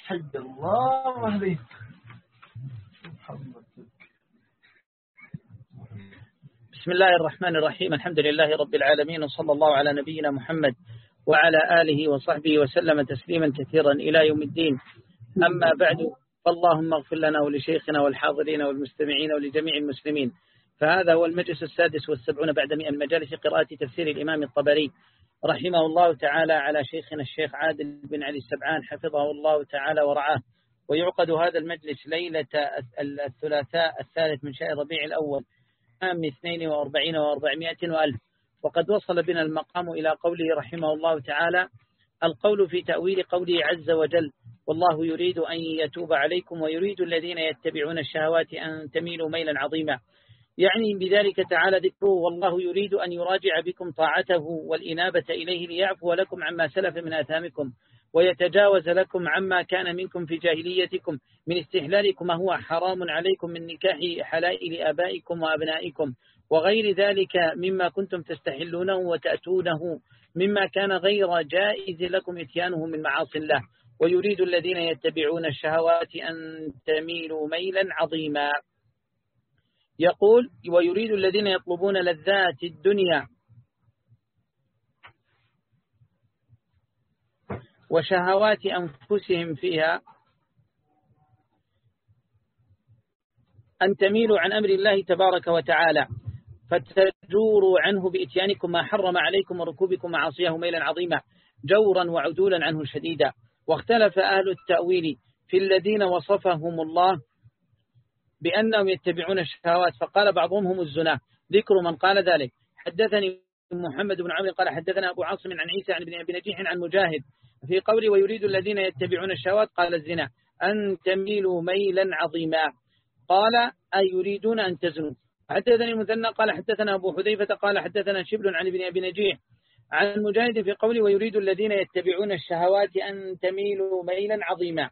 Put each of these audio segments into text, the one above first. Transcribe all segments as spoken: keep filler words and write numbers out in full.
حي الله عليك. بسم الله الرحمن الرحيم. الحمد لله رب العالمين، وصلى الله على نبينا محمد وعلى آله وصحبه وسلم تسليما كثيرا إلى يوم الدين. أما بعد، فاللهم اغفر لنا ولشيخنا والحاضرين والمستمعين ولجميع المسلمين. فهذا هو المجلس السادس والسبعون بعد مئة من مجالس قراءة تفسير الإمام الطبري رحمه الله تعالى على شيخنا الشيخ عادل بن علي السبعان حفظه الله تعالى ورعاه. ويعقد هذا المجلس ليلة الثلاثاء الثالث من شهر ربيع الأول عام اثنين وأربعين وأربعمائة وألف. وقد وصل بنا المقام إلى قوله رحمه الله تعالى: القول في تأويل قوله عز وجل: والله يريد أن يتوب عليكم ويريد الذين يتبعون الشهوات أن تميلوا ميلا عظيما. يعني بذلك تعالى ذكره: والله يريد أن يراجع بكم طاعته والإنابة إليه ليعفو لكم عما سلف من آثامكم ويتجاوز لكم عما كان منكم في جاهليتكم من استحلالكم ما هو حرام عليكم من نكاح حلائل آبائكم وأبنائكم وغير ذلك مما كنتم تستحلونه وتأتونه مما كان غير جائز لكم إتيانه من معاصي الله. ويريد الذين يتبعون الشهوات أن تميلوا ميلا عظيما. يقول: ويريد الذين يطلبون لذات الدنيا وشهوات أنفسهم فيها أن تميلوا عن أمر الله تبارك وتعالى فتجوروا عنه بإتيانكم ما حرم عليكم وركوبكم معاصيه ميلا عظيما جورا وعدولا عنه شديدا. واختلف أهل التأويل في الذين وصفهم الله بأنهم يتبعون الشهوات، فقال بعضهم هم الزنا. ذكر من قال ذلك: حدثني محمد بن عمرو قال حدثنا أبو عاصم عن عيسى عن ابن أبي نجيح عن مجاهد في قوله: ويريد الذين يتبعون الشهوات قال الزنا أن تميلوا ميلا عظيما. قال: أي يريدون أن تزنوا. حدثني مثنى قال حدثنا أبو حذيفة قال حدثنا شبل عن ابن أبي نجيح عن مجاهد في قوله: ويريد الذين يتبعون الشهوات أن تميلوا ميلا عظيما.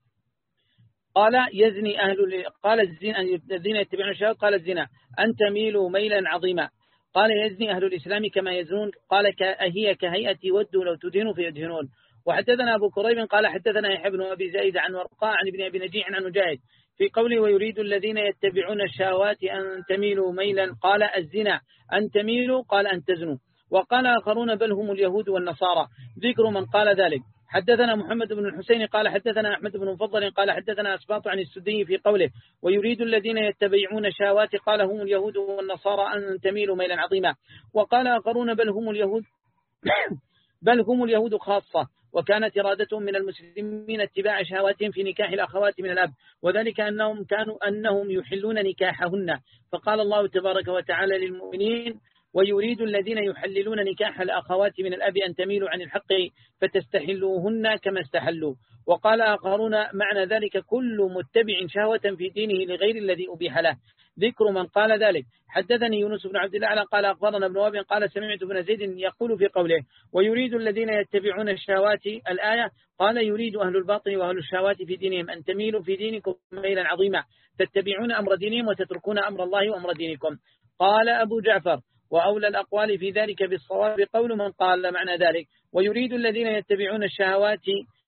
قال: يزني أهل قال الزنا الذين يتبعون الشهوات قال الزنا أن تميلوا ميلا عظيما. قال: يزني أهل الإسلام كما يزنون. قال: هي كهيئة ودوا لو تدهنوا فيدهنون. وحدثنا أبو كريب قال حدثنا يحيى بن أبي زيد عن ورقاء عن ابن أبي نجيح عن مجاهد في قوله: ويريد الذين يتبعون الشهوات أن تميلوا ميلا. قال: الزنا أن تميلوا قال أن تزنوا. وقال آخرون: بل هم اليهود والنصارى. ذكر من قال ذلك: حدثنا محمد بن الحسين قال حدثنا أحمد بن مفضل قال حدثنا أسباط عن السدي في قوله: ويريد الذين يتبعون الشهوات قال: هم اليهود والنصارى أن تميلوا ميلا عظيما. وقال آخرون: بل هم اليهود بل هم اليهود خاصة، وكانت إرادتهم من المسلمين اتباع شهواتهم في نكاح الأخوات من الأب، وذلك أنهم كانوا أنهم يحلون نكاحهن. فقال الله تبارك وتعالى للمؤمنين: ويريد الذين يحللون نكاح الأخوات من الأب أن تميلوا عن الحق فتستحلوهن كما استحلوا. وقال آخرون: معنى ذلك كل متبع شهوة في دينه لغير الذي أبيح له. ذكر من قال ذلك: حدثني يونس بن عبد الله قال أخبرنا ابن وهب قال سمعت ابن زيد يقول في قوله: ويريد الذين يتبعون الشهوات الآية قال: يريد أهل الباطل وأهل الشهوات في دينهم أن تميلوا في دينكم ميلا عظيما تتبعون أمر دينهم وتتركون أمر الله وأمر دينكم. قال أبو جعفر: وأولى الأقوال في ذلك بالصواب قول من قال معنى ذلك: ويريد الذين يتبعون الشهوات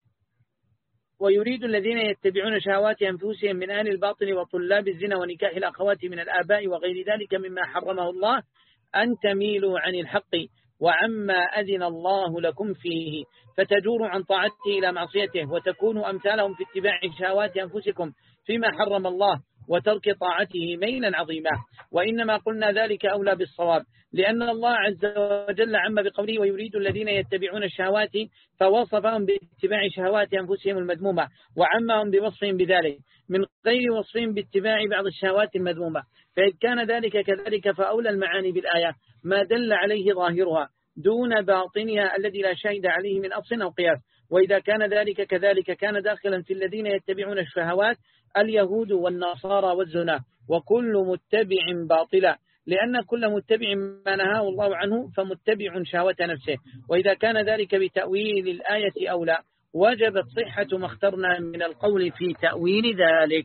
ويريد الذين يتبعون شهوات أنفسهم من أهل الباطل وطلاب الزنا ونكاح الأخوات من الآباء وغير ذلك مما حرمه الله أن تميلوا عن الحق وعما أذن الله لكم فيه فتجوروا عن طاعته إلى معصيته وتكونوا أمثالهم في اتباع شهوات أنفسكم فيما حرم الله وترك طاعته ميلا عظيما. وإنما قلنا ذلك أولى بالصواب، لأن الله عز وجل عم بقوله: ويريد الذين يتبعون الشهوات، فوصفهم باتباع شهوات أنفسهم المذمومة وعمهم بوصفهم بذلك من غير وصفهم باتباع بعض الشهوات المذمومة. فإذ كان ذلك كذلك فأولى المعاني بالآية ما دل عليه ظاهرها دون باطنها الذي لا شاهد عليه من أصل أو قياس. وإذا كان ذلك كذلك كان داخلا في الذين يتبعون الشهوات اليهود والنصارى والزنا وكل متبع باطلا، لأن كل متبع ما نهاه الله عنه فمتبع شهوة نفسه. وإذا كان ذلك بتأويل الآية أولى وجبت صحة ما اخترنا من القول في تأويل ذلك.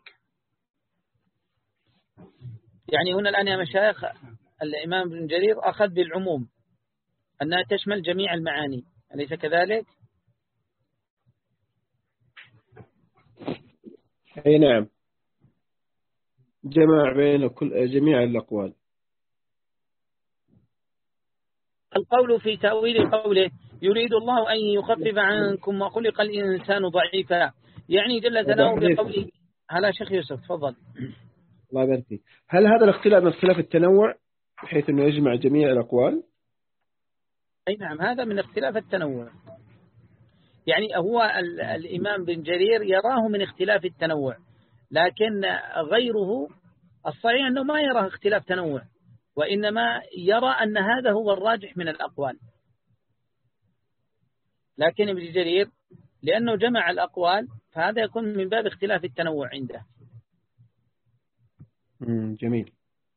يعني هنا الآن يا مشايخ الإمام ابن جرير أخذ بالعموم أنها تشمل جميع المعاني، أليس كذلك؟ أي نعم، جمع بين كل جميع الأقوال. القول في تأويل قوله يريد الله أن يخفف عنكم وخلق الإنسان ضعيفا، يعني جل ثناؤه بقوله. هلا شيخ يوسف تفضل. الله يبارك فيك. هل هذا الاختلاف من اختلاف التنوع بحيث أنه يجمع جميع الأقوال؟ أي نعم، هذا من اختلاف التنوع. يعني هو الإمام بن جرير يراه من اختلاف التنوع، لكن غيره الصحيح أنه ما يرى اختلاف تنوع، وإنما يرى أن هذا هو الراجح من الأقوال. لكن ابن جرير لأنه جمع الأقوال فهذا يكون من باب اختلاف التنوع عنده. جميل.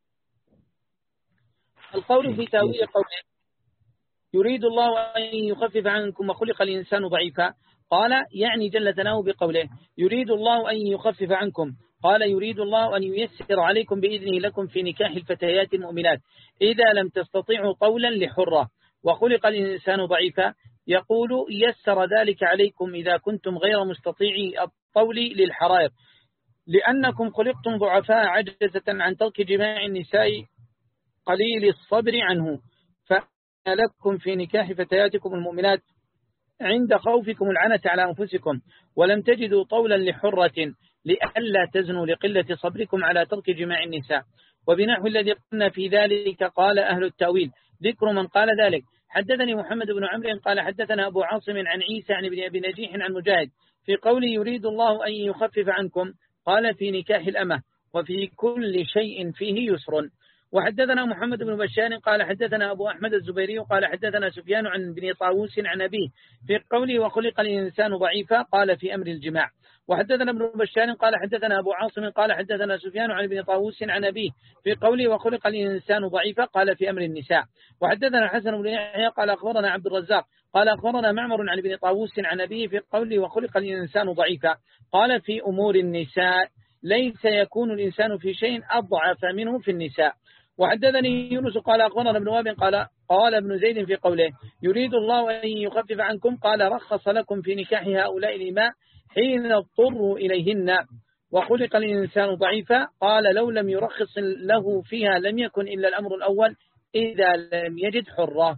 القول في تأويل قوله يريد الله أن يخفف عنكم وخلق الإنسان ضعيفا، قال يعني جل ثناؤه بقوله يريد الله أن يخفف عنكم، قال يريد الله أن ييسر عليكم بإذنه لكم في نكاح الفتيات المؤمنات إذا لم تستطيعوا طولا لحرة، وخلق الإنسان ضعيفا يقول يسر ذلك عليكم إذا كنتم غير مستطيعي الطول للحرائر، لأنكم خلقتم ضعفاء عجزة عن ترك جماع النساء قليل الصبر عنه، فلكم في نكاح فتياتكم المؤمنات عند خوفكم العنة على أنفسكم، ولم تجدوا طولا لحرة لئلا تزنوا لقلة صبركم على ترك جماع النساء. وبنحو الذي قلنا في ذلك قال أهل التأويل. ذكر من قال ذلك: حدثني محمد بن عمرو قال حدثنا أبو عاصم عن عيسى عن ابن أبي نجيح عن مجاهد في قول يريد الله أن يخفف عنكم، قال في نكاح الأمة وفي كل شيء فيه يسر. وحدثنا محمد بن بشار قال حدثنا أبو أحمد الزبيري قال حدثنا سفيان عن بن طاووس عن أبيه في قوله وخلق الإنسان ضعيفا، قال في أمر الجماع. وحدثنا ابن بشار قال حدثنا أبو عاصم قال حدثنا سفيان عن ابن طاووس عن أبيه في قوله وخلق الإنسان ضعيفا، قال في أمر النساء. وحدثنا حسن بن يحيى قال أخبرنا عبد الرزاق قال أخبرنا معمر عن ابن طاووس عن أبيه في قوله وخلق الإنسان ضعيفا، قال في أمور النساء ليس يكون الإنسان في شيء أضعف منه في النساء. وحدثني يونس قال أخبرنا ابن وهب قال قال ابن زيد في قوله يريد الله أن يخفف عنكم، قال رخص لكم في نكاح هؤلاء الإماء حين اضطروا إليهن، وخلق الإنسان ضعيفا، قال لو لم يرخص له فيها لم يكن إلا الأمر الأول إذا لم يجد حرة.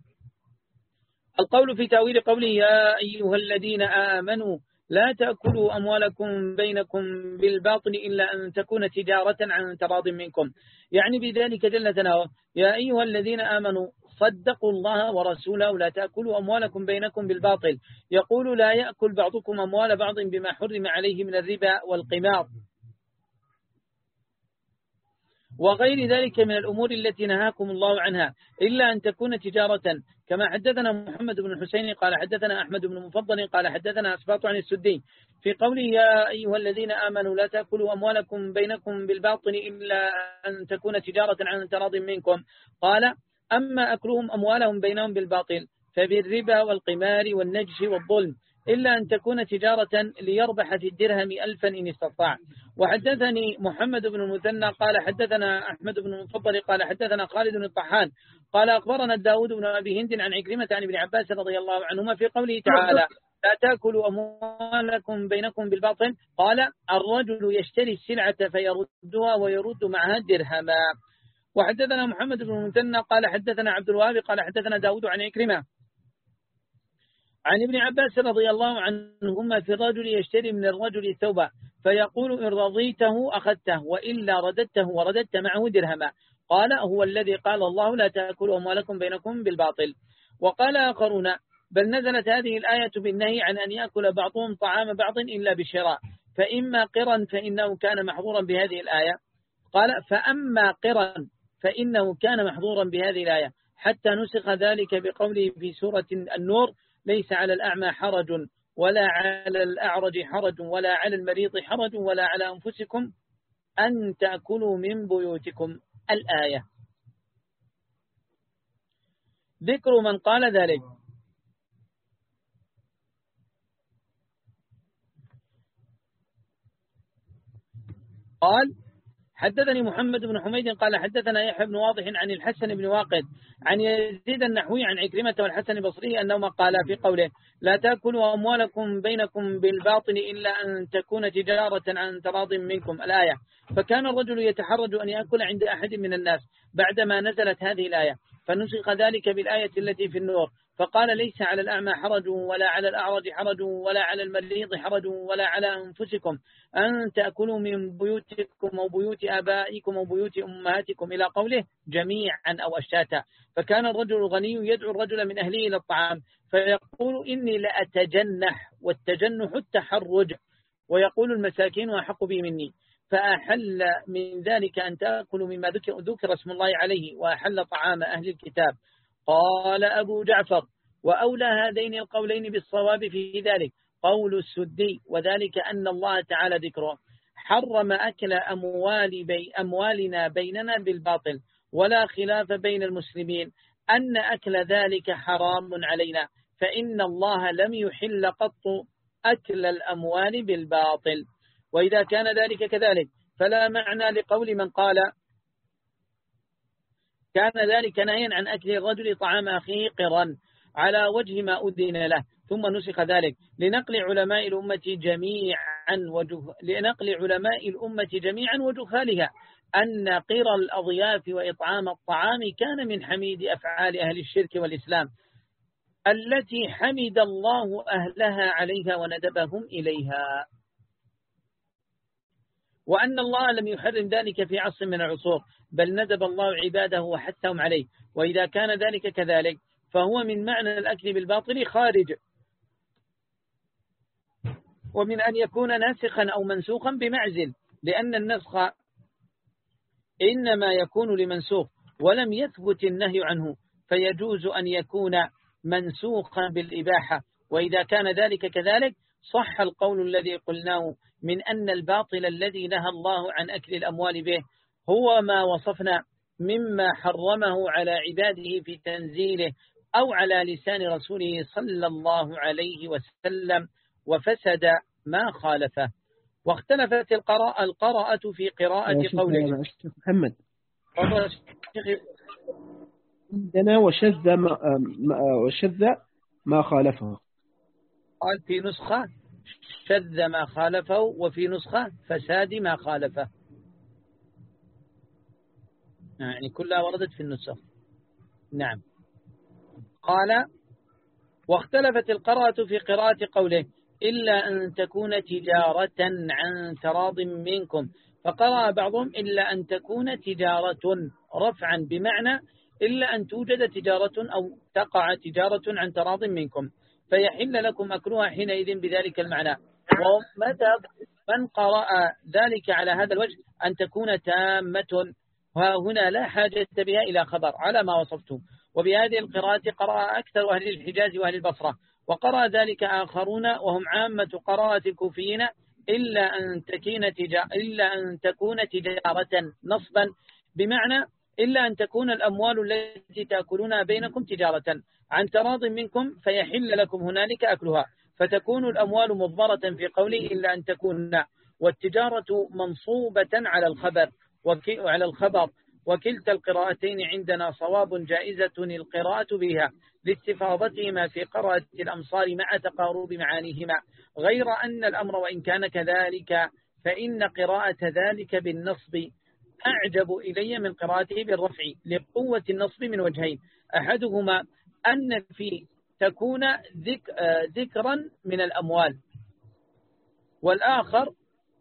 القول في تأويل قوله يا أيها الذين آمنوا لا تأكلوا أموالكم بينكم بالباطل إلا أن تكون تجارة عن تراض منكم، يعني بذلك جل ثناؤه يا أيها الذين آمنوا صدقوا الله ورسوله لا تأكلوا أموالكم بينكم بالباطل، يقول لا يأكل بعضكم أموال بعض بما حرم عليه من الربا والقمار وغير ذلك من الأمور التي نهاكم الله عنها إلا أن تكون تجارة، كما حدثنا محمد بن الحسين قال حدثنا أحمد بن مفضل قال حدثنا أسباط عن السدي في قوله يا أيها الذين آمنوا لا تأكلوا أموالكم بينكم بالباطل إلا أن تكون تجارة عن تراض منكم، قال أما أكلهم أموالهم بينهم بالباطل فبالربا والقمار والنجش والظلم إلا أن تكون تجارة ليربح في الدرهم ألفا إن استطاع. وحدثني محمد بن المثنى قال حدثنا أحمد بن المفضل قال حدثنا خالد بن الطحان قال أخبرنا داود بن أبي هند عن عكرمة عن ابن عباس رضي الله عنهما في قوله تعالى لا تأكلوا أموالكم بينكم بالباطل، قال الرجل يشتري السلعة فيردها ويرد معها درهما. وحدثنا محمد بن المثنى قال حدثنا عبد الوهاب قال حدثنا داود عن عكرمة عن ابن عباس رضي الله عنهما في الرجل يشتري من الرجل ثوبا فيقول إن رضيته أخذته وإلا رددته ورددت معه درهما، قال هو الذي قال الله لا تأكلوا أموالكم بينكم بالباطل. وقال آخرون بل نزلت هذه الآية بالنهي عن أن يأكل بعضهم طعام بعض إلا بشراء، فإما قرا فإنه كان محظورا بهذه الآية، قال فأما قرا فإنه كان محظورا بهذه الآية حتى نسخ ذلك بقوله في سورة النور ليس على الأعمى حرج ولا على الأعرج حرج ولا على المريض حرج ولا على أنفسكم أن تأكلوا من بيوتكم الآية. ذكر من قال ذلك. قال حدثني محمد بن حميد قال حدثنا يحيى بن واضح عن الحسن بن واقد عن يزيد النحوي عن عكرمة والحسن البصري أنهما قالا في قوله لا تأكلوا أموالكم بينكم بالباطل إلا أن تكون تجارة عن تراض منكم الآية. فكان الرجل يتحرج أن يأكل عند أحد من الناس بعدما نزلت هذه الآية، فنسخ ذلك بالآية التي في النور، فقال ليس على الأعمى حرج ولا على الأعرج حرج ولا على المريض حرج ولا على أنفسكم أن تأكلوا من بيوتكم أو بيوت آبائكم أو بيوت أمهاتكم إلى قوله جميعا أو أشتاتا. فكان الرجل الغني يدعو الرجل من أهله إلى الطعام فيقول إني لأتجنح، والتجنح التحرج، ويقول المساكين أحق به مني، فأحل من ذلك أن تأكلوا مما ذكر اسم الله عليه، وأحل طعام أهل الكتاب. قال أبو جعفر وأولى هذين القولين بالصواب في ذلك قول السدي، وذلك أن الله تعالى ذكره حرم أكل أموال بي أموالنا بيننا بالباطل، ولا خلاف بين المسلمين أن أكل ذلك حرام علينا، فإن الله لم يحل قط أكل الأموال بالباطل. وإذا كان ذلك كذلك فلا معنى لقول من قال كان ذلك نهيا عن أكل الرجل طعام أخيه قرا على وجه ما أذن له، ثم نسخ ذلك لنقل علماء الأمة جميعا وجه... لنقل علماء الأمة جميعا وجهالها أن قر الأضياف وإطعام الطعام كان من حميد أفعال أهل الشرك والإسلام التي حمد الله أهلها عليها وندبهم إليها، وأن الله لم يحرم ذلك في عصر من العصور، بل ندب الله عباده وحثهم عليه. وإذا كان ذلك كذلك فهو من معنى الأكل بالباطل خارج، ومن أن يكون ناسخا أو منسوخا بمعزل، لأن النسخ إنما يكون لمنسوخ ولم يثبت النهي عنه، فيجوز أن يكون منسوخا بالإباحة. وإذا كان ذلك كذلك صح القول الذي قلناه من أن الباطل الذي نهى الله عن أكل الأموال به هو ما وصفنا مما حرمه على عباده في تنزيله أو على لسان رسوله صلى الله عليه وسلم، وفسد ما خالفه. واختلفت القراءة, القراءة في قراءة قوله محمد عندنا وشذ ما, وشذ ما خالفه، قال في نسخة شذ ما خالفه، وفي نسخة فساد ما خالفه، يعني كلها وردت في النسخ. نعم. قال واختلفت القراءة في قراءة قوله إلا أن تكون تجارة عن تراض منكم، فقرأ بعضهم إلا أن تكون تجارة رفعا بمعنى إلا أن توجد تجارة أو تقع تجارة عن تراض منكم فيحل لكم أكلها حينئذ بذلك المعنى. ومتى من قرأ ذلك على هذا الوجه أن تكون تامة، وهنا لا حاجة بها إلى خبر على ما وصفته. وبهذه القراءة قرأ أكثر أهل الحجاز وأهل البصرة، وقرأ ذلك آخرون وهم عامة قراءة الكوفيين إلا أن تكون تجارة إلا أن تكون تجارة نصبا بمعنى إلا أن تكون الأموال التي تأكلونها بينكم تجارة عن تراض منكم فيحل لكم هنالك أكلها، فتكون الأموال مضمرة في قوله إلا أن تكون، والتجارة منصوبة على الخبر وعلى الخبر وكلتا القراءتين عندنا صواب جائزة القراءة بها لاستفاضتهما في قراءة الأمصار مع تقارب معانيهما، غير أن الأمر وإن كان كذلك فإن قراءة ذلك بالنصب أعجب إلي من قراءته بالرفع لقوة النصب من وجهين، أحدهما أن في تكون ذك ذكرا من الأموال، والآخر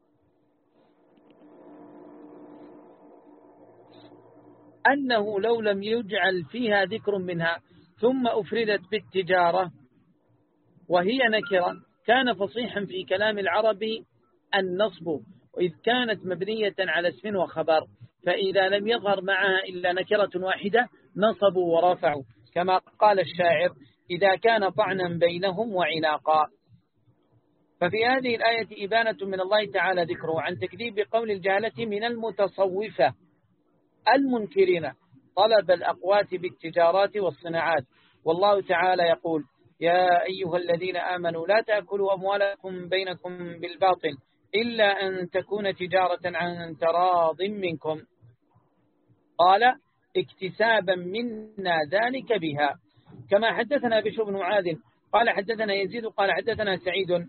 أنه لو لم يجعل فيها ذكر منها ثم أفردت بالتجارة وهي نكرة كان فصيحا في كلام العرب النصب، وإذ كانت مبنية على اسم وخبر، فإذا لم يظهر معها إلا نكرة واحدة نصبوا ورفعوا، كما قال الشاعر إذا كان طعنا بينهم وعناقا. ففي هذه الآية إبانة من الله تعالى ذكره عن تكذيب بقول الجهلة من المتصوفة المنكرين طلب الأقوات بالتجارات والصناعات. والله تعالى يقول يا أيها الذين آمنوا لا تأكلوا أموالكم بينكم بالباطل إلا أن تكون تجارة عن تراض منكم. قال اكتسابا منا ذلك بها، كما حدثنا بشر بن معاذ قال حدثنا يزيد قال حدثنا سعيد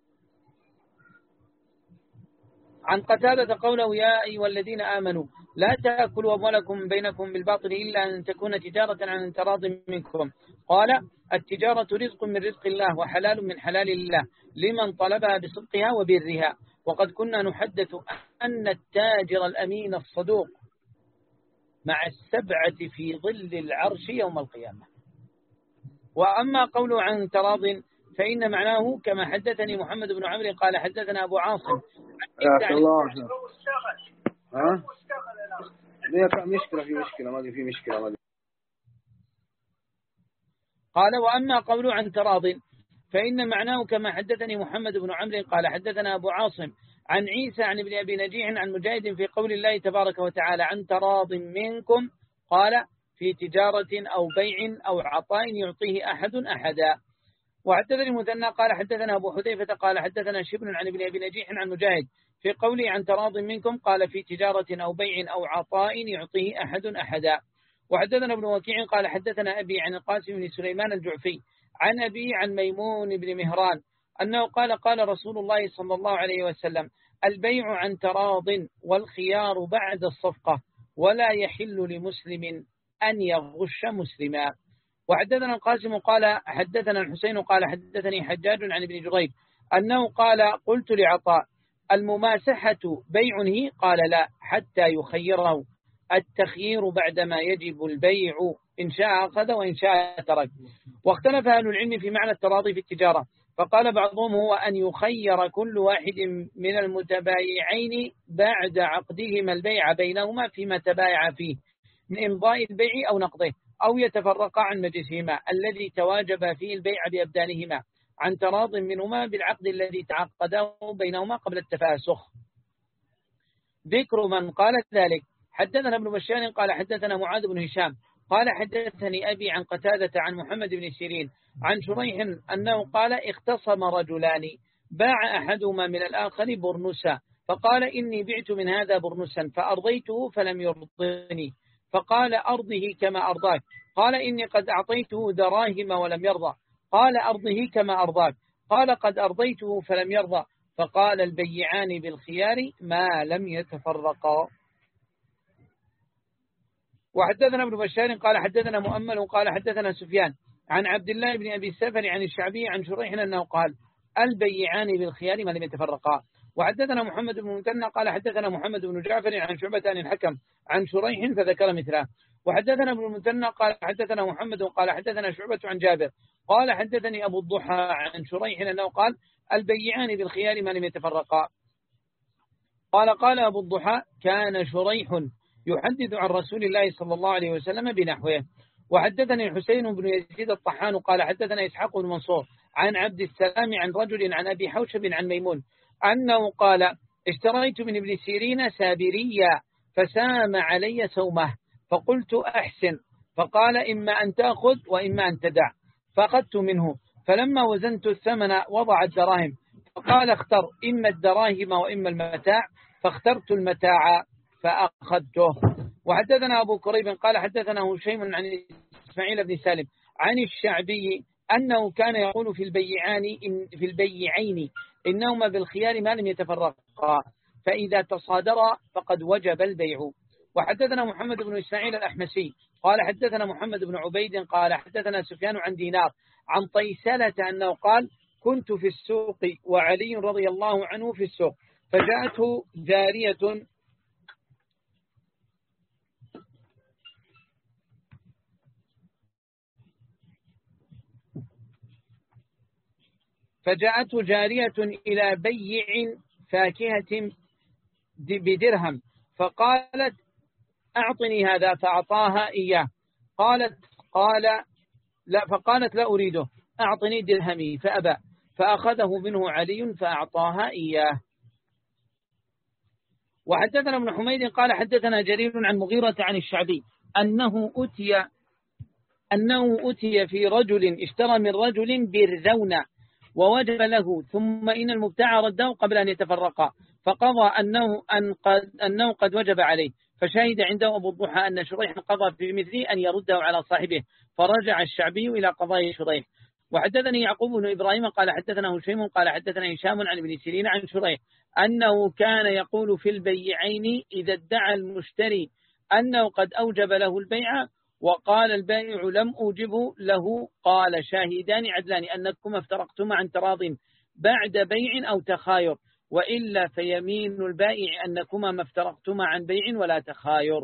عن قتادة قوله يا أيها الذين آمنوا لا تأكلوا أموالكم بينكم بالباطل إلا أن تكون تجارة عن تراض منكم. قال التجارة رزق من رزق الله وحلال من حلال الله لمن طلبها بصدقها وبرها. وقد كنا نحدث أن التاجر الأمين الصدوق مع السبعة في ظل العرش يوم القيامة. وأما قوله عن تراض فإن معناه كما حدثني محمد بن عمرو قال حدثنا أبو عاصم. يا الله ها ليه مشكلة في مشكلة ما في مشكلة ما قال وأما قوله عن تراض فإن معناه كما حدثني محمد بن عمرو قال حدثنا أبو عاصم عن عيسى عن ابن أبي نجيح عن مجاهد في قول الله تبارك وتعالى عن تراض منكم قال في تجارة أو بيع أو عطاء يعطيه أحد أحدا. وحدثني المثنى قال حدثنا أبو حذيفة قال حدثنا شبل عن ابن أبي نجيح عن مجاهد في قوله عن تراض منكم قال في تجارة أو بيع أو عطاء يعطيه أحد أحدا. وحدثنا ابن وكيع قال حدثنا أبي عن القاسم بن سليمان الجعفي عن أبي عن ميمون بن مهران أنه قال قال رسول الله صلى الله عليه وسلم البيع عن تراض والخيار بعد الصفقة ولا يحل لمسلم أن يغش مسلما. وحدثنا القاسم قال حدثنا الحسين قال حدثني حجاج عن ابن جريج أنه قال قلت لعطاء المماسحة بيع هي؟ قال لا حتى يخيره، التخيير بعدما يجب البيع إن شاء أخذ وإن شاء ترك. واختلف أهل العلم في معنى التراضي في التجارة، فقال بعضهم هو أن يخير كل واحد من المتبايعين بعد عقدهما البيع بينهما فيما تبايع فيه من إمضاء البيع أو نقضه، أو يتفرقا عن مجلسهما الذي تواجب فيه البيع بأبدانهما عن تراض منهما بالعقد الذي تعقده بينهما قبل التفاسخ. ذكر من قال ذلك حدثنا ابن بشار قال حدثنا معاذ بن هشام قال حدثني أبي عن قتادة عن محمد بن سيرين عن شريح أنه قال اختصم رجلان باع أحدهما من الآخر برنسا فقال إني بعت من هذا برنسا فأرضيته فلم يرضني فقال أرضه كما أرضاك، قال إني قد أعطيته دراهم ولم يرضى، قال أرضه كما أرضاك، قال قد أرضيته فلم يرضى، فقال البيعان بالخيار ما لم يتفرقا. وحدثنا ابن بشار قال حدثنا مؤمل قال حدثنا سفيان عن عبد الله بن أبي السفر عن الشعبي عن شريح أنه قال البيعان بالخيار ما لم يتفرقا. وحدثنا محمد بن المثنى قال حدثنا محمد بن جعفر عن شعبة عن الحكم عن شريح فذكر مثله. وحدثنا ابن المثنى قال حدثنا محمد قال حدثنا شعبة عن جابر قال حدثني أبو الضحى عن شريح أنه قال البيعان بالخيار ما لم يتفرقا. قال قال أبو الضحى كان شريح يحدث عن رسول الله صلى الله عليه وسلم بنحوه. وحدثني الحسين بن يزيد الطحان قال حدثنا إسحاق بن منصور عن عبد السلام عن رجل عن أبي حوشب عن ميمون أنه قال اشتريت من ابن سيرين سابريا فسام علي سومه فقلت أحسن، فقال إما أن تأخذ وإما أن تدع، فأخذت منه فلما وزنت الثمن وضع الدراهم فقال اختر إما الدراهم وإما المتاع، فاخترت المتاع فأخذته. وحدثنا أبو كريب قال حدثنا هشيم عن إسماعيل بن سالم عن الشعبي أنه كان يقول في البيعان إن في البيعين إنهما بالخيار ما لم يتفرقا، فإذا تصادرا فقد وجب البيع. وحدثنا محمد بن إسماعيل الأحمسي قال حدثنا محمد بن عبيد قال حدثنا سفيان عن دينار عن طيسلة أنه قال كنت في السوق وعلي رضي الله عنه في السوق فجاءته جارية فجاءته جارية إلى بيع فاكهة بدرهم فقالت أعطني هذا فأعطاها إياه، قالت قال لا فقالت لا أريده أعطني درهمي فأبى، فأخذه منه علي فأعطاها إياه. وحدثنا ابن حميد قال حدثنا جرير عن مغيرة عن الشعبي أنه أتي أنه أتي في رجل اشترى من رجل برذونة ووجب له، ثم إن المبتاع رده قبل أن يتفرقا، فقضى أنه, أن قد أنه قد وجب عليه، فشهد عنده أبو الضحى أن شريح قضى في مثله أن يرده على صاحبه، فرجع الشعبي إلى قضاء شريح. وحدثني يعقوب بن إبراهيم قال حدثنا هشيم قال حدثنا هشام عن ابن سيرين عن شريح أنه كان يقول في البيعين إذا ادعى المشتري أنه قد أوجب له البيع وقال البائع لم أوجبه له، قال شاهدان عدلان أنكما افترقتما عن تراض بعد بيع أو تخاير، وإلا فيمين البائع أنكما ما افترقتما عن بيع ولا تخاير.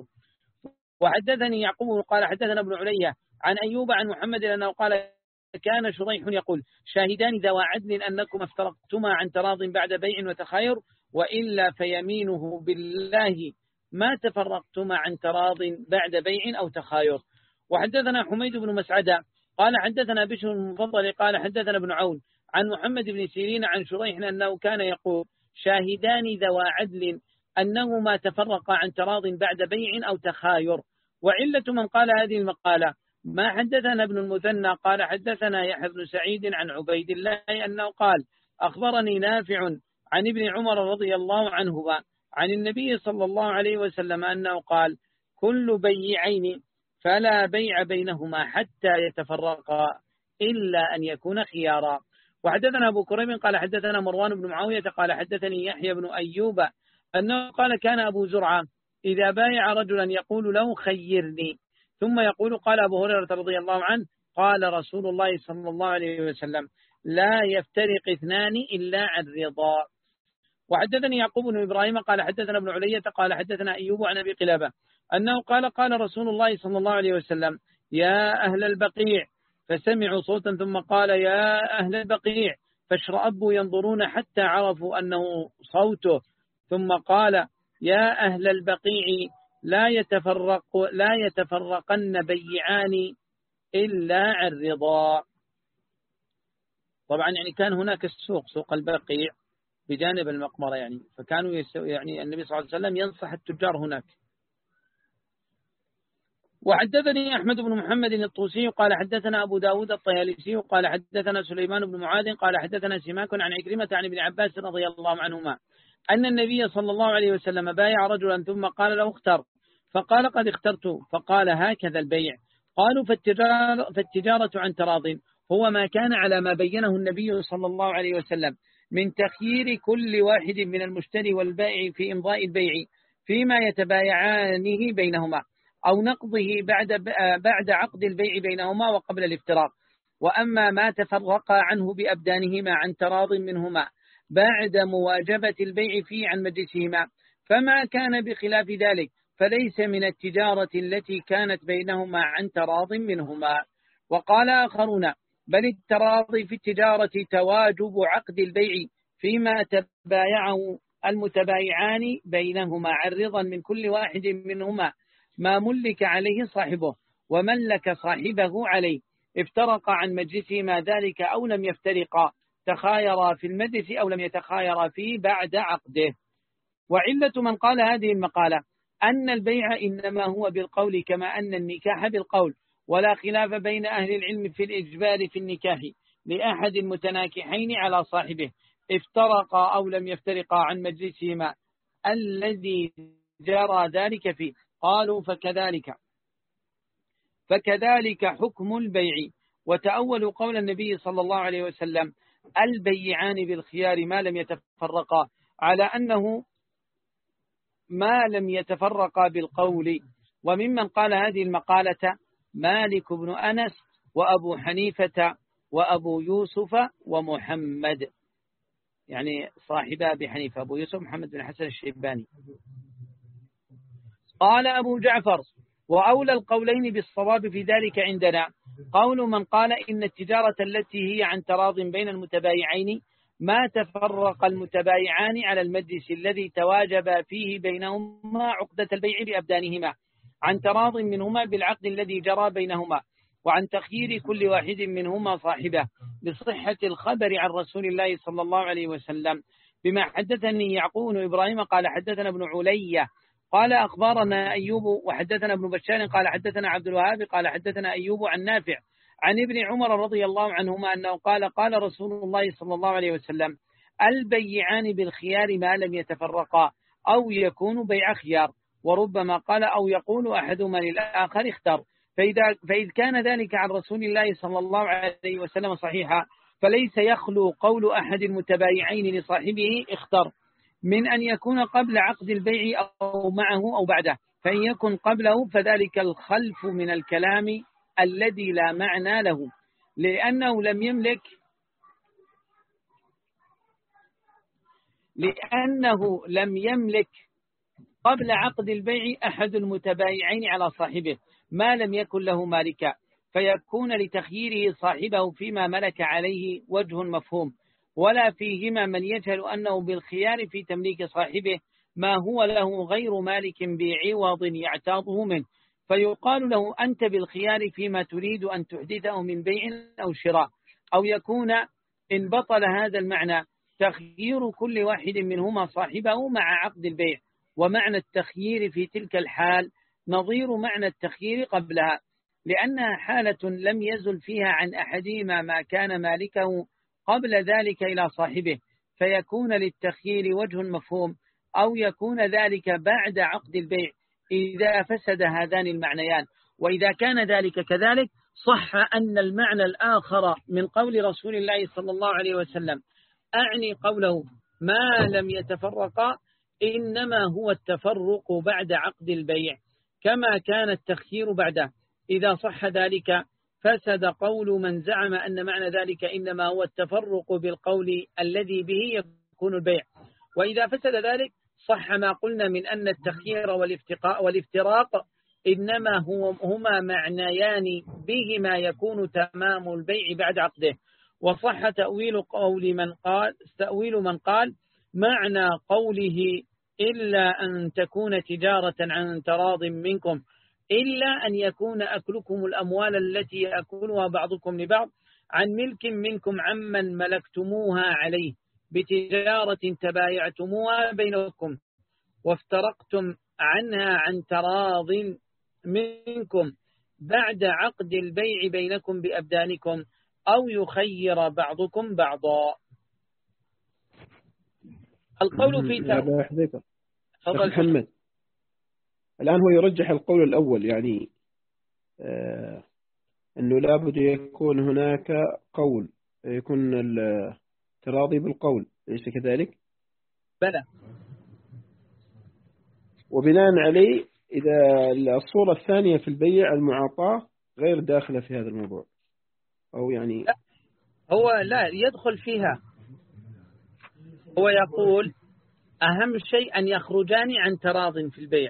وحدثني يعقوب قال حدثنا ابن علية عن أيوب عن محمد أنه قال كان شريح يقول شاهدان ذوى عدل أنكما افترقتما عن تراض بعد بيع وتخاير، وإلا فيمينه بالله ما تفرقتما عن تراض بعد بيع أو تخاير. وحدثنا حميد بن مسعدة قال حدثنا بشر المفضل قال حدثنا ابن عون عن محمد بن سيرين عن شريح أنه كان يقول شاهدان ذوى عدل أنه ما تفرق عن تراض بعد بيع أو تخاير. وعلة من قال هذه المقالة ما حدثنا ابن المثنى قال حدثنا يحيى بن سعيد عن عبيد الله أنه قال أخبرني نافع عن ابن عمر رضي الله عنهما عن النبي صلى الله عليه وسلم أنه قال كل بيعين فلا بيع بينهما حتى يتفرقا إلا أن يكون خيارا. وحدثنا أبو كريب قال حدثنا مروان بن معاوية قال حدثني يحيى بن أيوب أنه قال كان أبو زرعة إذا بايع رجلا يقول له خيرني، ثم يقول قال أبو هريرة رضي الله عنه قال رسول الله صلى الله عليه وسلم لا يفترق اثنان إلا عن رضا. وحدثني يعقوب بن إبراهيم قال حدثنا ابن علية قال حدثنا أيوب عن أبي قلابة أنه قال قال رسول الله صلى الله عليه وسلم يا أهل البقيع، فسمعوا صوتا ثم قال يا أهل البقيع، فاشرأبوا ينظرون حتى عرفوا أنه صوته، ثم قال يا أهل البقيع لا يتفرق لا يتفرقن بيعان إلا عن رضا. طبعا يعني كان هناك السوق سوق البقيع بجانب المقبرة يعني، فكانوا يسو يعني النبي صلى الله عليه وسلم ينصح التجار هناك. وحدثني أحمد بن محمد الطوسي قال حدثنا أبو داود الطيالسي قال حدثنا سليمان بن معاذ قال حدثنا سماك عن عكرمة عن ابن عباس رضي الله عنهما أن النبي صلى الله عليه وسلم بايع رجلا ثم قال له اختر، فقال قد اخترت، فقال هكذا البيع. قالوا فالتجارة, فالتجارة عن تراض هو ما كان على ما بينه النبي صلى الله عليه وسلم من تخيير كل واحد من المشتري والبائع في إمضاء البيع فيما يتبايعانه بينهما أو نقضه بعد بعد عقد البيع بينهما وقبل الافتراق. وأما ما تفرق عنه بأبدانهما عن تراض منهما بعد مواجبة البيع فيه عن مجلسهما، فما كان بخلاف ذلك فليس من التجارة التي كانت بينهما عن تراض منهما. وقال آخرون بل التراضي في التجارة تواجب عقد البيع فيما تبايعه المتبايعان بينهما عن رضا من كل واحد منهما ما ملك عليه صاحبه وملك صاحبه عليه، افترق عن مجلسهما ذلك أو لم يفترقا، تخايرا في المجلس أو لم يتخايرا فيه بعد عقده. وعلة من قال هذه المقالة أن البيع إنما هو بالقول كما أن النكاح بالقول، ولا خلاف بين أهل العلم في الإجبار في النكاح لأحد المتناكحين على صاحبه افترقا أو لم يفترقا عن مجلسهما الذي جرى ذلك فيه. قالوا فكذلك فكذلك حكم البيع. وتأولوا قول النبي صلى الله عليه وسلم البيعان بالخيار ما لم يتفرقا على أنه ما لم يتفرقا بالقول. وممن قال هذه المقالة مالك بن أنس وأبو حنيفة وأبو يوسف ومحمد، يعني صاحبا أبي حنيفة أبو يوسف محمد بن حسن الشيباني. قال أبو جعفر وأولى القولين بالصواب في ذلك عندنا قول من قال إن التجارة التي هي عن تراض بين المتبايعين ما تفرق المتبايعان على المجلس الذي تواجب فيه بينهما عقدة البيع بأبدانهما عن تراض منهما بالعقد الذي جرى بينهما، وعن تخيير كل واحد منهما صاحبه بصحة الخبر عن رسول الله صلى الله عليه وسلم. بما حدثني يعقوب بن إبراهيم قال حدثنا ابن علية قال أخبارنا أيوب وحدثنا ابن بشار قال حدثنا عبد الوهاب قال حدثنا أيوب عن نافع عن ابن عمر رضي الله عنهما أنه قال قال رسول الله صلى الله عليه وسلم البيعان بالخيار ما لم يتفرقا أو يكون بيع خيار، وربما قال أو يقول أحدهما للآخر اختر. فإذا فإذ كان ذلك عن رسول الله صلى الله عليه وسلم صحيحا فليس يخلو قول أحد المتبايعين لصاحبه اختر من أن يكون قبل عقد البيع أو معه أو بعده، فإن يكن قبله فذلك الخلف من الكلام الذي لا معنى له، لأنه لم يملك لأنه لم يملك قبل عقد البيع أحد المتبايعين على صاحبه ما لم يكن له مالكا، فيكون لتخييره صاحبه فيما ملك عليه وجه مفهوم، ولا فيهما من يجهل أنه بالخيار في تمليك صاحبه ما هو له غير مالك بعوض يعتاضه منه، فيقال له أنت بالخيار فيما تريد أن تحدثه من بيع أو شراء. أو يكون إن بطل هذا المعنى تخيير كل واحد منهما صاحبه مع عقد البيع، ومعنى التخيير في تلك الحال نظير معنى التخيير قبلها، لأنها حالة لم يزل فيها عن أحدهما ما كان مالكه قبل ذلك إلى صاحبه، فيكون للتخيير وجه مفهوم، أو يكون ذلك بعد عقد البيع إذا فسد هذان المعنيان. وإذا كان ذلك كذلك صح أن المعنى الآخر من قول رسول الله صلى الله عليه وسلم أعني قوله ما لم يتفرقا إنما هو التفرق بعد عقد البيع كما كان التخيير بعده. إذا صح ذلك فسد قول من زعم أن معنى ذلك إنما هو التفرق بالقول الذي به يكون البيع. وإذا فسد ذلك صح ما قلنا من أن التخيير والافتراق إنما هو هما معنيان بهما يكون تمام البيع بعد عقده. وصح تأويل قول من قال تأويل من قال معنى قوله إلا أن تكون تجارة عن تراض منكم إلا أن يكون أكلكم الأموال التي يأكلها بعضكم لبعض عن ملك منكم عمن ملكتموها عليه بتجارة تبايعتموها بينكم وافترقتم عنها عن تراض منكم بعد عقد البيع بينكم بأبدانكم أو يخير بعضكم بعضا. القول في تأويل محمد الآن هو يرجح القول الأول، يعني آه أنه لابد يكون هناك قول يكون التراضي بالقول، ليس كذلك؟ بلى. وبناء عليه إذا الصورة الثانية في البيع المعاطاة غير داخلة في هذا الموضوع أو يعني لا هو لا يدخل فيها. هو يقول أهم شيء أن يخرجان عن تراض في البيع،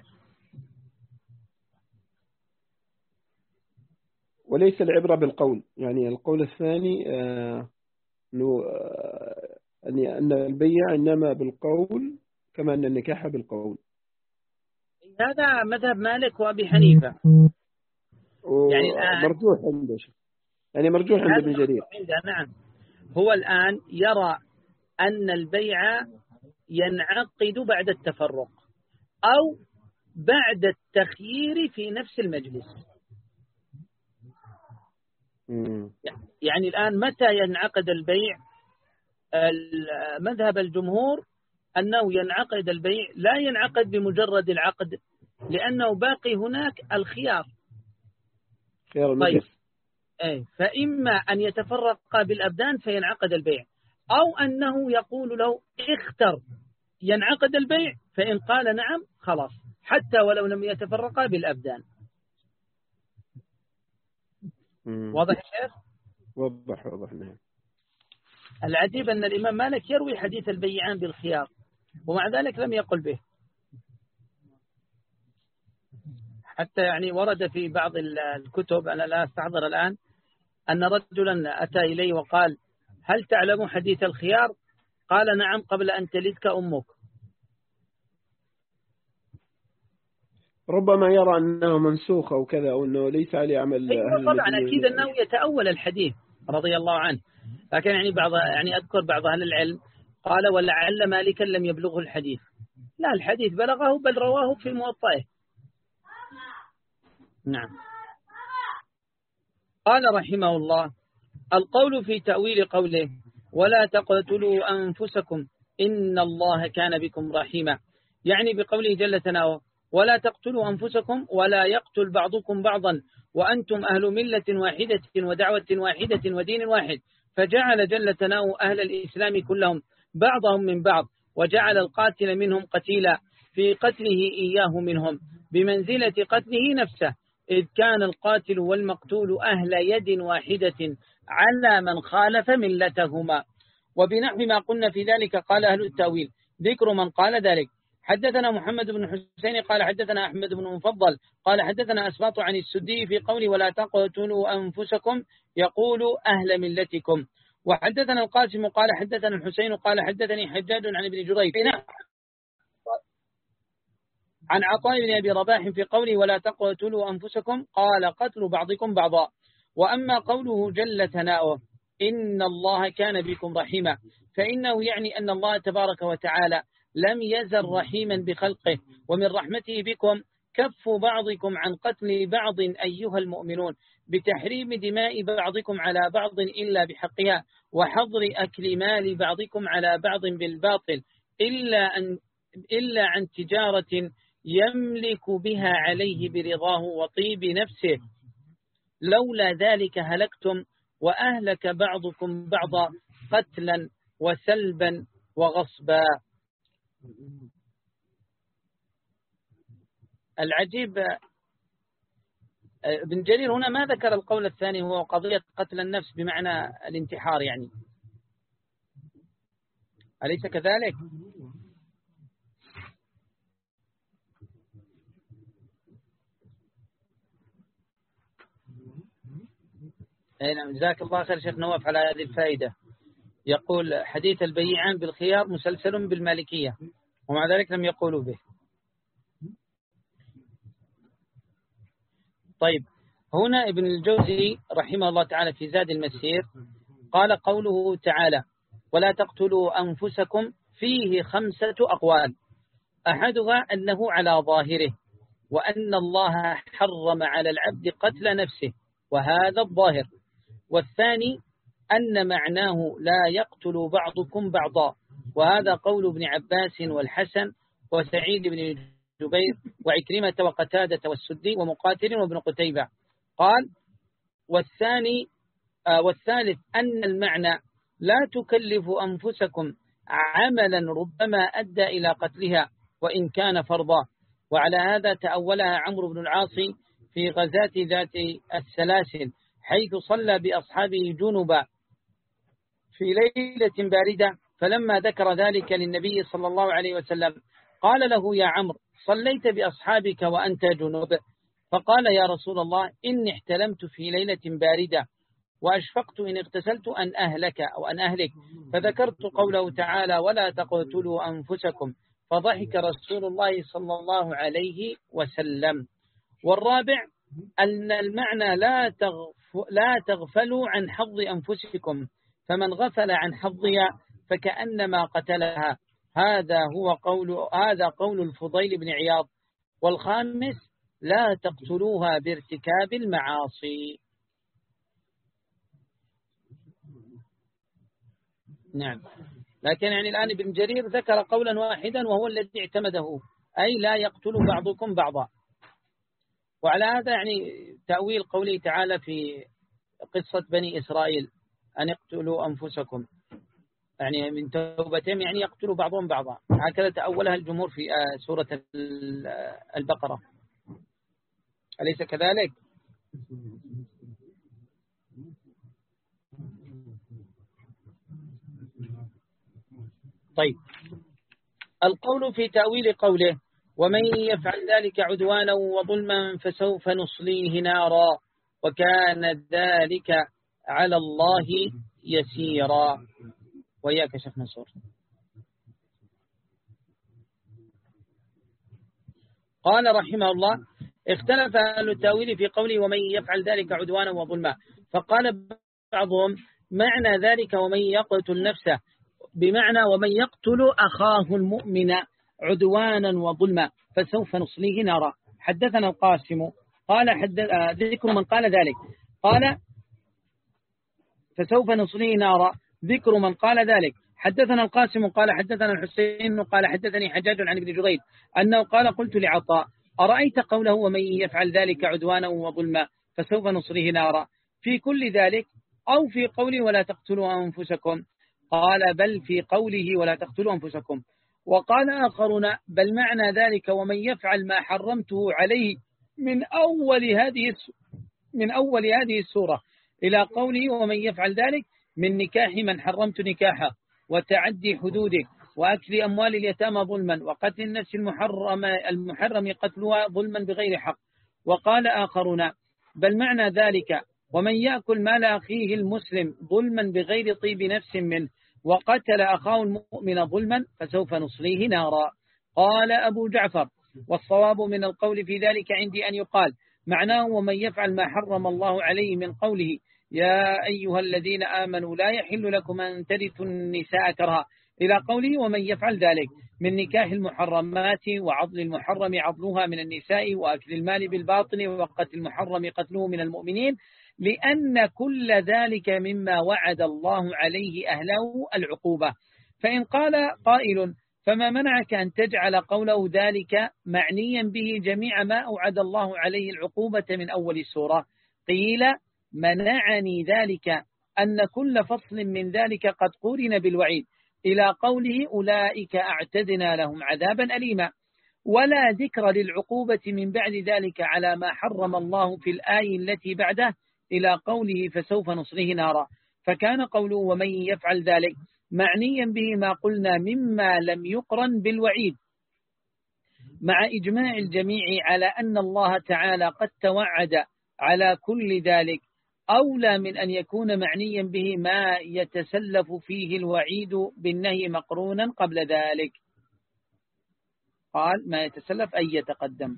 وليس العبرة بالقول. يعني القول الثاني آه أنه آه أن البيع إنما بالقول كما أن النكاح بالقول. هذا مذهب مالك وأبي حنيفة، يعني الآن مرجوح عنده شيء، يعني مرجوح عند ابن جرير. نعم هو الآن يرى أن البيع ينعقد بعد التفرق أو بعد التخيير في نفس المجلس. مم. يعني الآن متى ينعقد البيع؟ مذهب الجمهور أنه ينعقد البيع لا ينعقد بمجرد العقد، لأنه باقي هناك الخيار. طيب أي فإما أن يتفرق بالأبدان فينعقد البيع، أو أنه يقول له اختر ينعقد البيع، فإن قال نعم خلاص حتى ولو لم يتفرقا بالأبدان. مم. واضح يا شيخ؟ وضح وضح نعم. العجيب أن الإمام مالك يروي حديث البيعان بالخيار ومع ذلك لم يقل به، حتى يعني ورد في بعض الكتب، أنا لا أستحضر الآن، أن رجلا أتى إليه وقال هل تعلم حديث الخيار؟ قال نعم قبل أن تلدك أمك. ربما يرى أنه منسوخ أو كذا أو أنه ليس عليه عمل. أيوة طبعا أكيد أنه يتأول الحديث رضي الله عنه، لكن يعني بعض يعني أذكر بعض أهل العلم قال ولعل مالكا لم يبلغه الحديث. لا الحديث بلغه بل رواه في موطئه. نعم. قال رحمه الله: القول في تأويل قوله ولا تقتلوا أنفسكم إن الله كان بكم رحيما، يعني بقوله جل ثناؤه ولا تقتلوا أنفسكم ولا يقتل بعضكم بعضا وأنتم أهل ملة واحدة ودعوة واحدة ودين واحد، فجعل جل ثناؤه أهل الإسلام كلهم بعضهم من بعض، وجعل القاتل منهم قتيلا في قتله إياه منهم بمنزلة قتله نفسه، إذ كان القاتل والمقتول أهل يد واحدة على من خالف ملتهما. وبنحو ما قلنا في ذلك قال أهل التأويل ذكر من قال ذلك. حدثنا محمد بن حسين قال حدثنا أحمد بن مفضل قال حدثنا أسباط عن السدي في قول ولا تقتلوا أنفسكم يقول أهل ملتكم. وحدثنا القاسم قال حدثنا الحسين قال حدثني حجاج عن ابن جريج عن عطاء بن أبي رباح في قوله ولا تقتلوا أنفسكم قال قتل بعضكم بعضا. وأما قوله جل ثناؤه إن الله كان بكم رحيما، فإنه يعني أن الله تبارك وتعالى لم يزل رحيما بخلقه، ومن رحمته بكم كف بعضكم عن قتل بعض أيها المؤمنون، بتحريم دماء بعضكم على بعض إلا بحقها، وحظر أكل مال بعضكم على بعض بالباطل إلا أن إلا عن تجارة يملك بها عليه برضاه وطيب نفسه، لولا ذلك هلكتم وأهلك بعضكم بعضا قتلا وسلبا وغصبا. العجيب ابن جرير هنا ما ذكر القول الثاني هو قضية قتل النفس بمعنى الانتحار، يعني أليس كذلك؟ نعم جزاك الله خير شيخ نواف على هذه الفائدة. يقول حديث البيعان بالخيار مسلسل بالمالكية ومع ذلك لم يقولوا به. طيب هنا ابن الجوزي رحمه الله تعالى في زاد المسير قال قوله تعالى ولا تقتلوا أنفسكم فيه خمسة أقوال، أحدها أنه على ظاهره وأن الله حرم على العبد قتل نفسه وهذا الظاهر، والثاني أن معناه لا يقتل بعضكم بعضا وهذا قول ابن عباس والحسن وسعيد بن جبير وعكرمة وقتادة والسدي ومقاتل وابن قتيبة. قال والثاني آه والثالث أن المعنى لا تكلف أنفسكم عملا ربما أدى إلى قتلها وإن كان فرضا، وعلى هذا تأولها عمرو بن العاص في غزاة ذات السلاسل حيث صلى بأصحابه جنبا في ليلة باردة، فلما ذكر ذلك للنبي صلى الله عليه وسلم قال له يا عمرو صليت بأصحابك وأنت جنوب؟ فقال يا رسول الله إني احتلمت في ليلة باردة وأشفقت إن اغتسلت أن أهلك أو أن أهلك، فذكرت قوله تعالى ولا تقتلوا أنفسكم، فضحك رسول الله صلى الله عليه وسلم. والرابع أن المعنى لا تغف لا تغفلوا عن حظ أنفسكم، فمن غفل عن حظها فكأنما قتلها، هذا هو قول هذا قول الفضيل بن عياض. والخامس لا تقتلوها بارتكاب المعاصي. نعم، لكن يعني الآن ابن جرير ذكر قولا واحدا وهو الذي اعتمده، أي لا يقتل بعضكم بعضا. وعلى هذا يعني تأويل قوله تعالى في قصة بني إسرائيل أن يقتلوا أنفسكم، يعني من توبتهم يعني يقتلوا بعضهم بعضا، هكذا تأولها الجمهور في سورة البقرة، أليس كذلك؟ طيب القول في تأويل قوله ومن يفعل ذلك عدوانا وظلما فسوف نصليه نارا وكان ذلك على الله يسيرا. وياك شيخ منصور. قال رحمه الله اختلف أهل التأويل في قوله ومن يفعل ذلك عدوانا وظلما، فقال بعضهم معنى ذلك ومن يقتل نفسه بمعنى ومن يقتل أخاه المؤمن عدوانا وظلما فسوف نصليه نارا. حدثنا القاسم قال حدث ذكر من قال ذلك، قال فسوف نصليه نارا. ذكر من قال ذلك: حدثنا القاسم قال حدثنا الحسين قال حدثني حجاج عن ابن جريج أنه قال: قلت لعطاء: أرأيت قوله ومن يفعل ذلك عدوانا وظلما فسوف نصليه نارا، في كل ذلك أو في قوله ولا تقتلوا أنفسكم؟ قال: بل في قوله ولا تقتلوا أنفسكم. وقال آخرون: بل معنى ذلك ومن يفعل ما حرمته عليه من أول هذه من أول هذه السورة إلى قوله ومن يفعل ذلك من نكاح من حرمت نكاحه وتعدي حدوده وأكل أموال اليتامى ظلما وقتل النفس المحرم المحرم قتلها ظلما بغير حق. وقال آخرون: بل معنى ذلك ومن يأكل مال أخيه المسلم ظلما بغير طيب نفس منه وقتل أخاه المؤمن ظلما فسوف نصليه نارا. قال أبو جعفر: والصواب من القول في ذلك عندي أن يقال معناه ومن يفعل ما حرم الله عليه من قوله يا أيها الذين آمنوا لا يحل لكم أن ترثوا النساء كرها إلى قوله ومن يفعل ذلك من نكاح المحرمات وعضل المحرم عضلها من النساء وأكل المال بالباطل وقتل المحرم قتله من المؤمنين، لأن كل ذلك مما وعد الله عليه أهله العقوبة. فإن قال قائل: فما منعك أن تجعل قوله ذلك معنيا به جميع ما أوعد الله عليه العقوبة من أول السورة؟ قيل: منعني ذلك أن كل فصل من ذلك قد قرن بالوعيد إلى قوله أولئك أعتدنا لهم عذابا أليما، ولا ذكر للعقوبة من بعد ذلك على ما حرم الله في الآية التي بعده إلى قوله فسوف نصليه نارا. فكان قوله ومن يفعل ذلك معنيا به ما قلنا مما لم يقرن بالوعيد، مع إجماع الجميع على أن الله تعالى قد توعد على كل ذلك، أولى من أن يكون معنيا به ما يتسلف فيه الوعيد بالنهي مقرونا قبل ذلك. قال ما يتسلف أي يتقدم.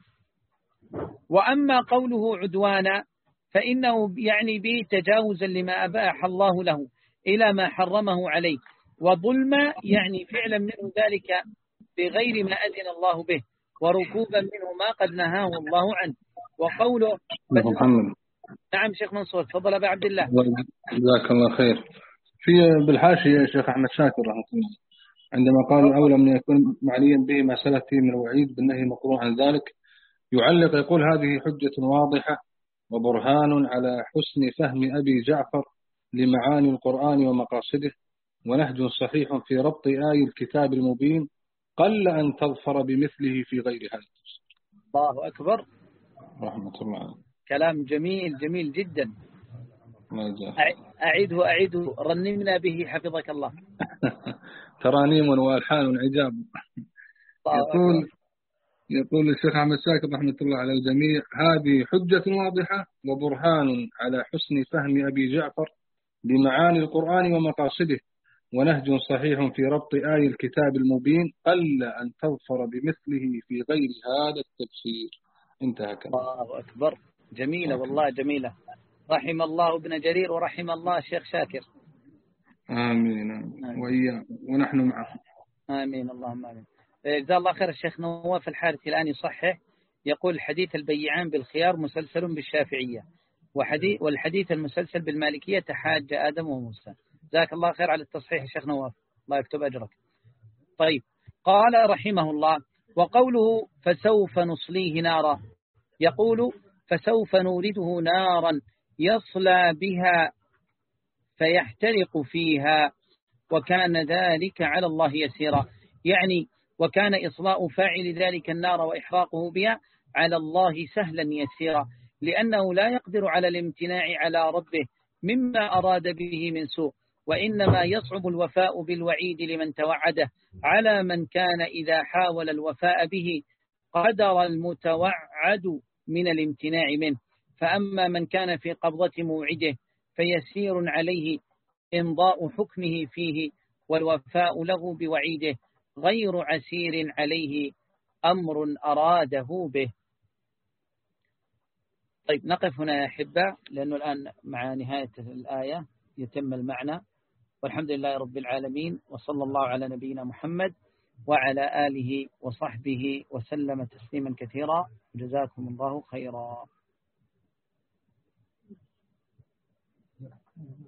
وأما قوله عدوانا فإنه يعني به تجاوزا لما أباح الله له إلى ما حرمه عليه، وظلما يعني فعلا منه ذلك بغير ما أذن الله به، وركوبا منه ما قد نهاه الله عنه. وقوله محمد. نعم شيخ منصور، تفضل أبا عبد الله. جزاك الله خير. في بالحاشية شيخ أحمد شاكر رحمه الله عندما قال أولى من يكون معنيا به ما سلف فيه من الوعيد بالنهي مقروء عن ذلك، يعلق يقول هذه حجة واضحة وبرهان على حسن فهم أبي جعفر لمعاني القرآن ومقاصده، ونهج صحيح في ربط آي الكتاب المبين قل أن تظفر بمثله في غير هذا. الله أكبر، رحمة الله. كلام جميل جميل جدا. ما أعيده أعيده رنمنا به حفظك الله. ترانيم والحان عجاب. يقول يقول الشيخ أحمد شاكر رحمة الله على الجميع هذه حجة واضحة وبرهان على حسن فهم أبي جعفر لمعاني القرآن ومقاصده، ونهج صحيح في ربط آي الكتاب المبين قل أن تظفر بمثله في غير هذا التفسير. انتهى كلام. الله أكبر، جميلة والله جميلة. رحم الله ابن جرير ورحم الله الشيخ شاكر. آمين, آمين. وإياه ونحن معه. آمين اللهم آمين. جزاه الله خير. الشيخ نواف الحارثي الآن يصحح، يقول حديث البيعان بالخيار مسلسل بالشافعية، وحديث والحديث المسلسل بالمالكية تحاج آدم وموسى. جزاك الله خير على التصحيح الشيخ نواف، الله يكتب أجرك. طيب، قال رحمه الله: وقوله فسوف نصليه نارا، يقول فسوف نورده نارا يصلى بها فيحترق فيها، وكان ذلك على الله يسيرا. يعني وكان إصلاء فاعل ذلك النار وإحراقه بها على الله سهلا يسيرا، لأنه لا يقدر على الامتناع على ربه مما أراد به من سوء، وإنما يصعب الوفاء بالوعيد لمن توعده على من كان إذا حاول الوفاء به قدر المتوعد من الامتناع منه. فأما من كان في قبضة موعده فيسير عليه إمضاء حكمه فيه والوفاء له بوعيده، غير عسير عليه أمر أراده به. طيب نقف هنا يا أحبة، لأنه الآن مع نهاية الآية يتم المعنى. والحمد لله رب العالمين، وصلى الله على نبينا محمد وعلى آله وصحبه وسلم تسليما كثيرا. جزاكم الله خيرا.